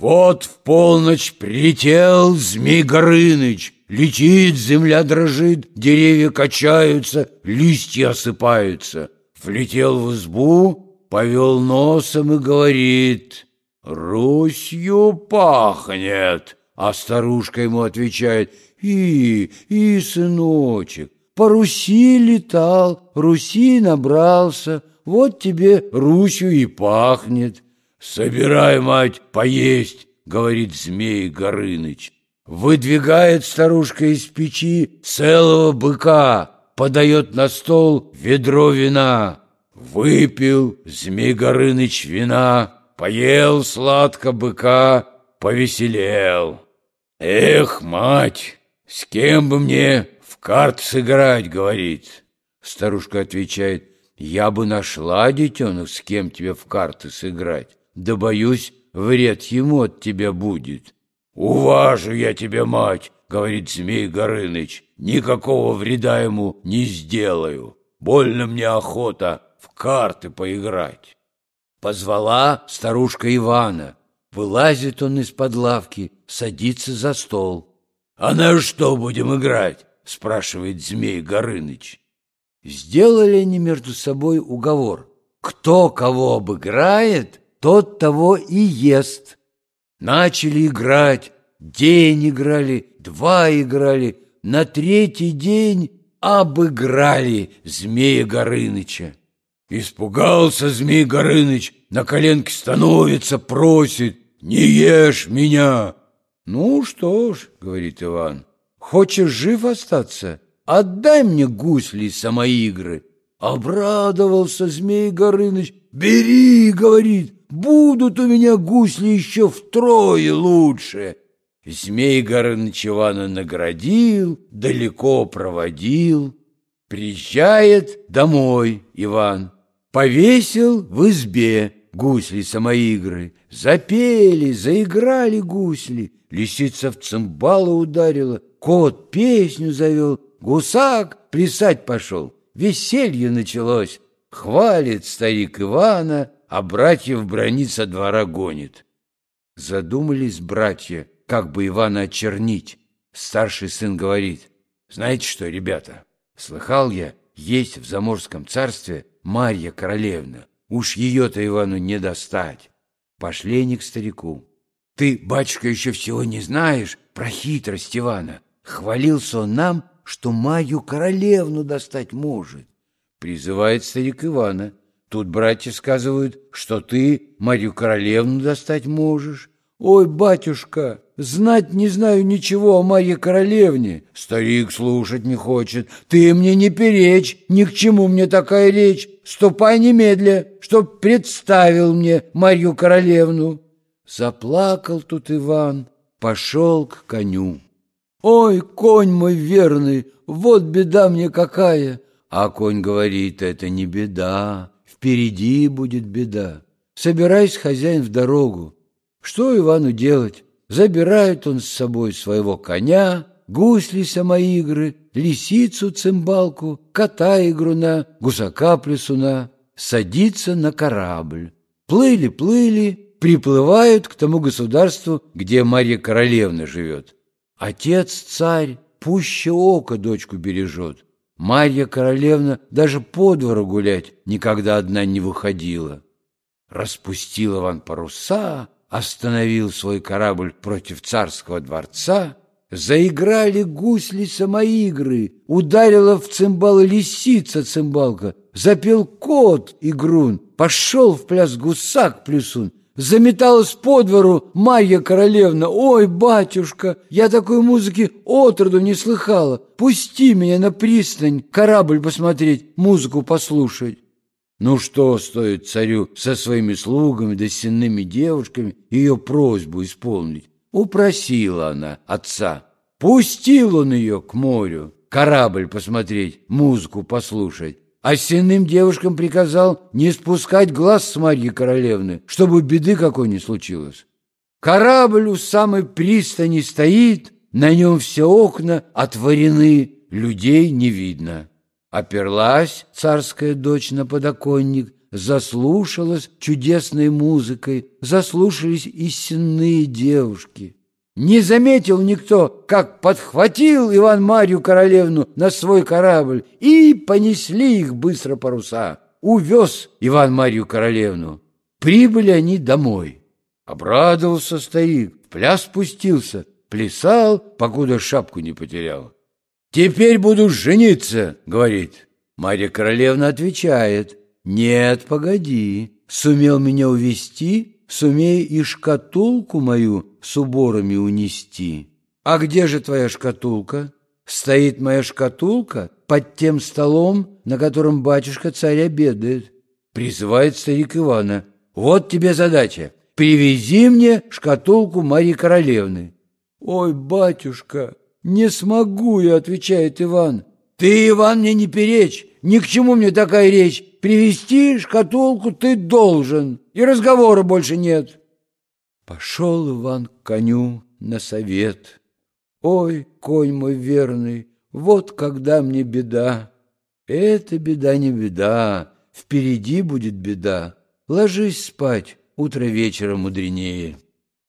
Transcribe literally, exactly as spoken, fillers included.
Вот в полночь прилетел Змей Горыныч. Летит, земля дрожит, деревья качаются, листья осыпаются. Влетел в избу, повел носом и говорит: «Русью пахнет!» А старушка ему отвечает: «И, и, сыночек, по Руси летал, Руси набрался, вот тебе Русью и пахнет». «Собирай, мать, поесть», — говорит Змей Горыныч. Выдвигает старушка из печи целого быка, подает на стол ведро вина. Выпил Змей Горыныч вина, поел сладко быка, повеселел. «Эх, мать, с кем бы мне в карты сыграть?» — говорит. Старушка отвечает: «Я бы нашла, детенок, с кем тебе в карты сыграть, да, боюсь, вред ему от тебя будет». «Уважу я тебя, мать, — говорит Змей Горыныч, — никакого вреда ему не сделаю. Больно мне охота в карты поиграть». Позвала старушка Ивана. Вылазит он из-под лавки, садится за стол. «А на что будем играть?» — спрашивает Змей Горыныч. Сделали они между собой уговор: кто кого обыграет, тот того и ест. Начали играть, день играли, два играли, на третий день обыграли Змея Горыныча. Испугался Змей Горыныч, на коленки становится, просит: «Не ешь меня!» «Ну что ж, — говорит Иван, — хочешь жив остаться? Отдай мне гусли самоигры». Обрадовался Змей Горыныч. «Бери, — говорит, — будут у меня гусли еще втрое лучше». Змей Горыныч Ивана наградил, далеко проводил. Приезжает домой Иван, повесил в избе гусли самоигры. Запели, заиграли гусли, лисица в цимбалы ударила, кот песню завел, гусак плясать пошел. Веселье началось. Хвалит старик Ивана, а братьев бранит, со двора гонит. Задумались братья, как бы Ивана очернить. Старший сын говорит: «Знаете что, ребята, слыхал я, есть в Заморском царстве Марья Королевна. Уж ее-то Ивану не достать». Пошли они к старику. «Ты, батюшка, еще всего не знаешь про хитрость Ивана. Хвалился он нам, что Марью Королевну достать может». Призывает старик Ивана. Тут братья сказывают, что ты Марью Королевну достать можешь. «Ой, батюшка, знать не знаю ничего о Марье Королевне». Старик слушать не хочет. «Ты мне не перечь, ни к чему мне такая речь. Ступай немедля, чтоб представил мне Марью Королевну». Заплакал тут Иван, пошел к коню. «Ой, конь мой верный, вот беда мне какая!» А конь говорит: «Это не беда, впереди будет беда. Собирайся, хозяин, в дорогу». Что Ивану делать? Забирает он с собой своего коня, гусли самоигры, лисицу-цимбалку, кота-игруна, гусака-плясуна, садится на корабль. Плыли-плыли, приплывают к тому государству, где Марья Королевна живет. Отец-царь пуще ока дочку бережет. Марья Королевна даже по двору гулять никогда одна не выходила. Распустил Иван паруса, остановил свой корабль против царского дворца. Заиграли гусли самоигры, ударила в цимбалы лисица-цимбалка, запел кот-игрун, пошел в пляс гусак-плясун. Заметалась по двору Марья Королевна. «Ой, батюшка, я такой музыки отроду не слыхала. Пусти меня на пристань, корабль посмотреть, музыку послушать». Ну что стоит царю со своими слугами да сенными девушками ее просьбу исполнить? Упросила она отца. Пустил он ее к морю, корабль посмотреть, музыку послушать. А сенным девушкам приказал не спускать глаз с Марьи Королевны, чтобы беды какой не случилось. Корабль у самой пристани стоит, на нем все окна отворены, людей не видно. Оперлась царская дочь на подоконник, заслушалась чудесной музыкой, заслушались и сенные девушки. Не заметил никто, как подхватил Иван Марью Королевну на свой корабль, и понесли их быстро паруса. Увез Иван Марью Королевну. Прибыли они домой. Обрадовался старик, в пляс спустился, плясал, покуда шапку не потерял. «Теперь буду жениться», — говорит. Марья Королевна отвечает: «Нет, погоди, сумел меня увести, сумей и шкатулку мою с уборами унести». «А где же твоя шкатулка?» «Стоит моя шкатулка под тем столом, на котором батюшка-царь обедает». Призывает старик Ивана: «Вот тебе задача, привези мне шкатулку Марьи Королевны». «Ой, батюшка, не смогу я», — отвечает Иван. «Ты, Иван, мне не перечь, ни к чему мне такая речь. Привезти шкатулку ты должен, и разговора больше нет». Пошел Иван к коню на совет. «Ой, конь мой верный, вот когда мне беда». «Эта беда не беда, впереди будет беда. Ложись спать, утро вечера мудренее».